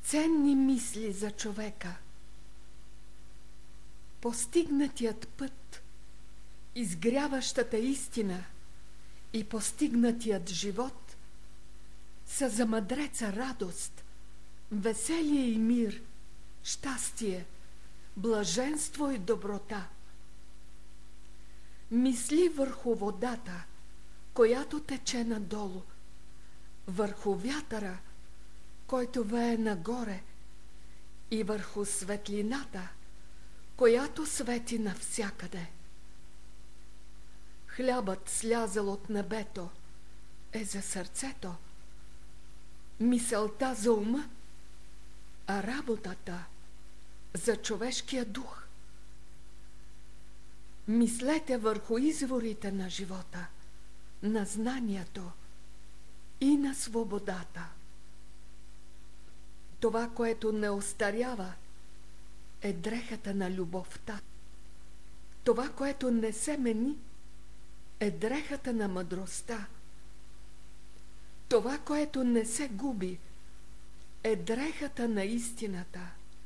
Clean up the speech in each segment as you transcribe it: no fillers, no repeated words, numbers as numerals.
Ценни мисли за човека. Постигнатият път, изгряващата истина и постигнатият живот са за мъдреца радост, веселие и мир, щастие, блаженство и доброта. Мисли върху водата, която тече надолу, върху вятъра, който вее нагоре, и върху светлината, която свети навсякъде. Хлябът, слязал от небето, е за сърцето, мисълта за ума, а работата за човешкия дух. Мислете върху изворите на живота, на знанието и на свободата. Това, което не остарява, е дрехата на любовта. Това, което не се мени, е дрехата на мъдростта. Това, което не се губи, е дрехата на истината.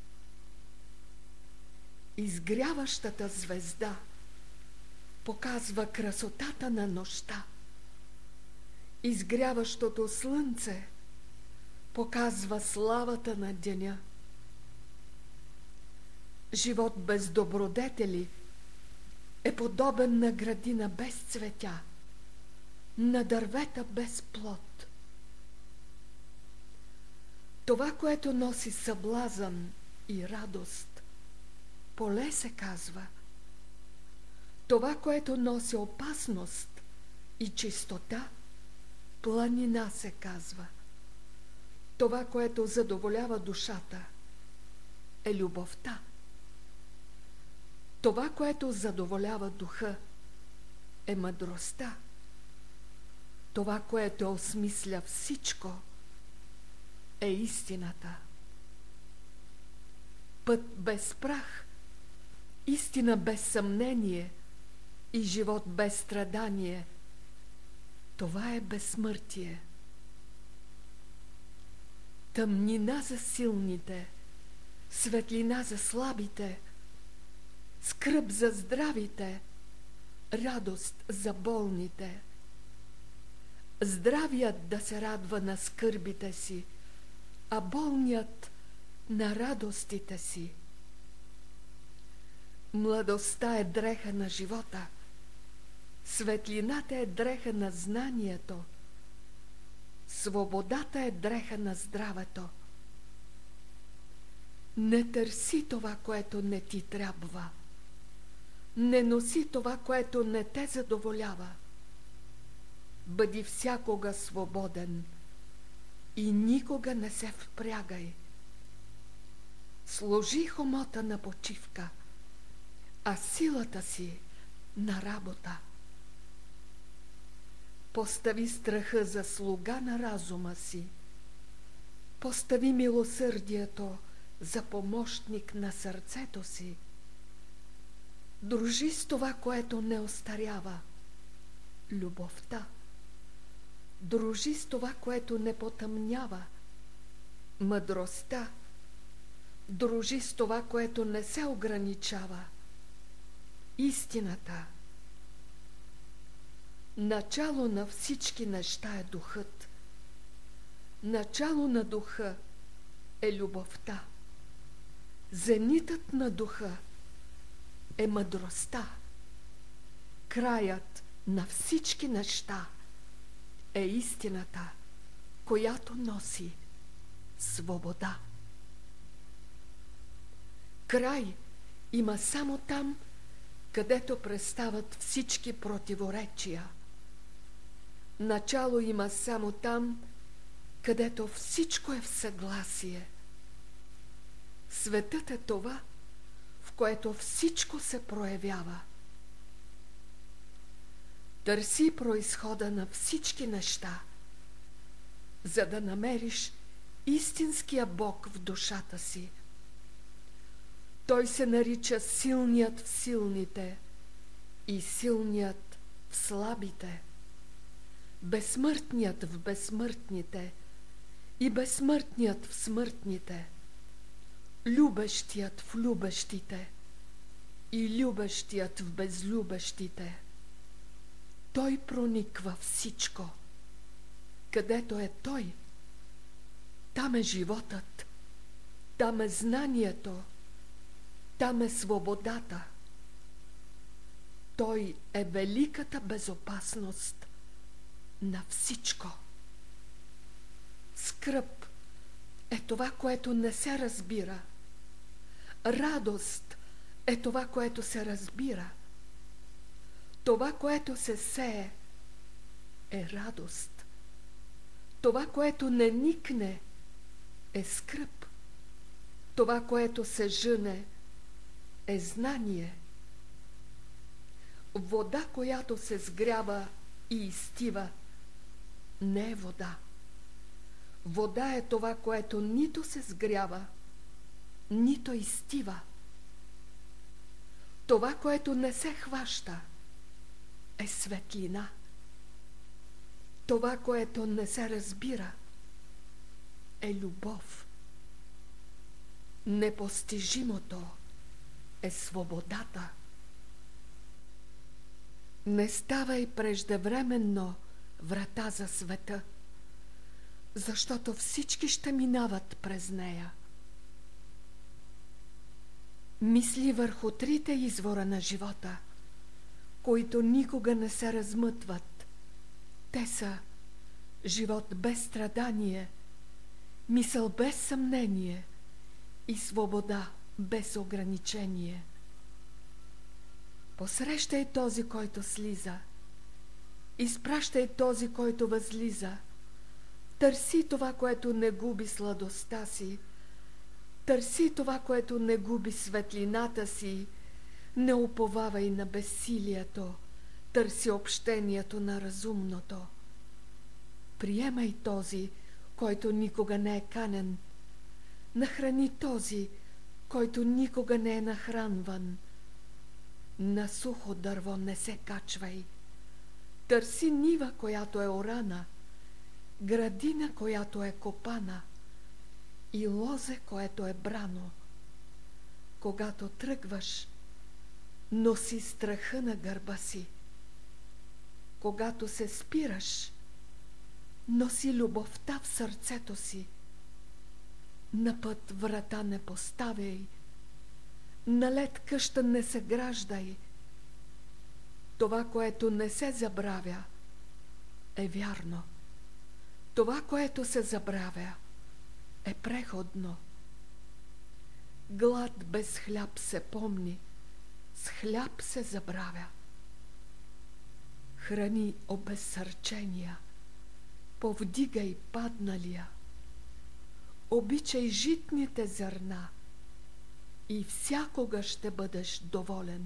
Изгряващата звезда показва красотата на нощта. Изгряващото слънце показва славата на деня. Живот без добродетели е подобен на градина без цветя, на дървета без плод. Това, което носи съблазън и радост, поле се казва. Това, което носи опасност и чистота, планина се казва. Това, което задоволява душата, е любовта. Това, което задоволява духа, е мъдростта. Това, което осмисля всичко, е истината. Път без прах, истина без съмнение и живот без страдание – това е безсмъртие. Тъмнина за силните, светлина за слабите, скръб за здравите, радост за болните. Здравият да се радва на скърбите си, а болният на радостите си. Младостта е дреха на живота, светлината е дреха на знанието, свободата е дреха на здравето. Не търси това, което не ти трябва. Не носи това, което не те задоволява. Бъди всякога свободен и никога не се впрягай. Сложи хомота на почивка, а силата си на работа. Постави страха за слуга на разума си. Постави милосърдието за помощник на сърцето си. Дружи с това, което не остарява – любовта. Дружи с това, което не потъмнява – мъдростта. Дружи с това, което не се ограничава – истината. Начало на всички неща е духът. Начало на духа е любовта. Зенитът на духа е мъдростта. Краят на всички неща е истината, която носи свобода. Край има само там, където престават всички противоречия. Начало има само там, където всичко е в съгласие. Светът е това, в което всичко се проявява. Търси произхода на всички неща, за да намериш истинския Бог в душата си. Той се нарича силният в силните и силният в слабите, безсмъртният в безсмъртните и безсмъртният в смъртните, любещият в любещите и любещият в безлюбещите. Той прониква всичко. Където е Той, там е животът, там е знанието, там е свободата. Той е великата безопасност на всичко. Скръб е това, което не се разбира. Радост е това, което се разбира. Това, което се сее, е радост. Това, което не никне, е скръб. Това, което се жъне, е знание. Вода, която се сгрява и изстива, не е вода. Вода е това, което нито се сгрява, нито изстива. Това, което не се хваща, е светлина. Това, което не се разбира, е любов. Непостижимото е свободата. Не ставай преждевременно врата за света, защото всички ще минават през нея. Мисли върху трите извора на живота, които никога не се размътват. Те са живот без страдание, мисъл без съмнение и свобода без ограничение. Посрещай този, който слиза, изпращай този, който възлиза. Търси това, което не губи сладостта си, търси това, което не губи светлината си. Не уповавай на безсилието, търси общението на разумното. Приемай този, който никога не е канен. Нахрани този, който никога не е нахранван. На сухо дърво не се качвай. Търси нива, която е орана, градина, която е копана, и лозе, което е брано. Когато тръгваш, носи страха на гърба си. Когато се спираш, носи любовта в сърцето си. На път врата не поставяй, на лед къща не се граждай. Това, което не се забравя, е вярно. Това, което се забравя, е преходно. Глад без хляб се помни, с хляб се забравя. Храни обезсърчения, повдигай падналия, обичай житните зърна и всякога ще бъдеш доволен.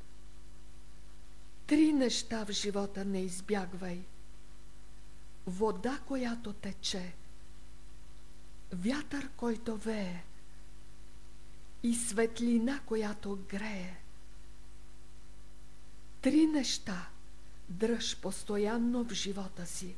Три неща в живота не избягвай: вода, която тече, вятър, който вее, и светлина, която грее. Три неща дръж постоянно в живота си: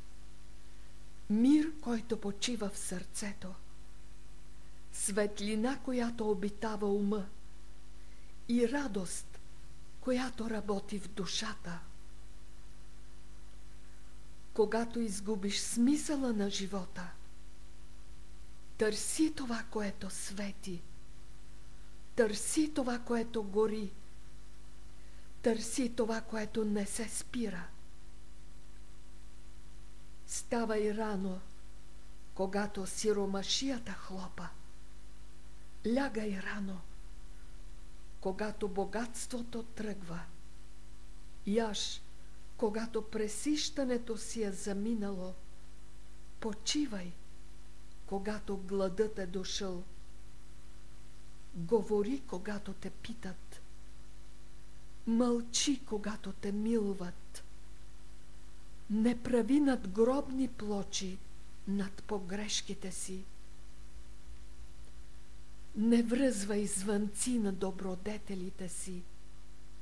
мир, който почива в сърцето, светлина, която обитава ума, и радост, която работи в душата. Когато изгубиш смисъла на живота, търси това, което свети, търси това, което гори, търси това, което не се спира. Ставай рано, когато сиромашията хлопа. Лягай рано, когато богатството тръгва. Яж, когато пресищането си е заминало. Почивай, когато гладът е дошъл. Говори, когато те питат. Мълчи, когато те милват. Не прави надгробни плочи над погрешките си. Не връзвай звънци на добродетелите си.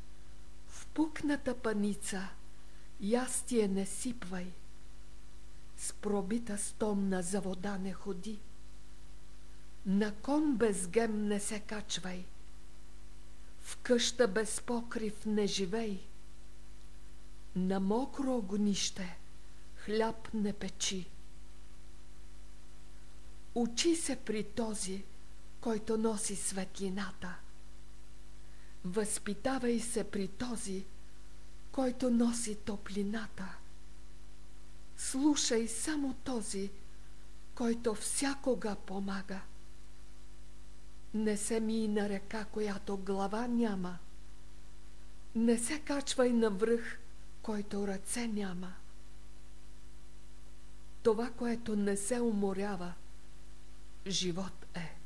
В пукната паница ястие не сипвай. с пробита стомна за вода не ходи, на кон без гем не се качвай, в къща без покрив не живей, на мокро огнище хляб не печи. Учи се при този, който носи светлината. Възпитавай се при този, който носи топлината. Слушай само този, който всякога помага. Не се мий на река, която глава няма. Не се качвай на връх, който ръце няма. Това, което не се уморява, живот е.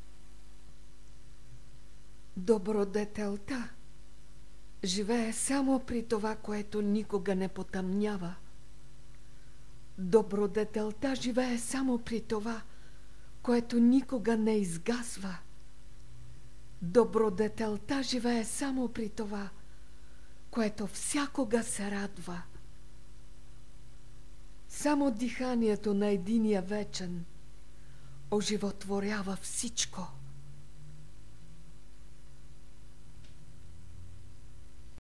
Добродетелта живее само при това, което никога не потъмнява. Добродетелта живее само при това, което никога не изгасва. Добродетелта живее само при това, което всякога се радва. Само диханието на единия вечен оживотворява всичко.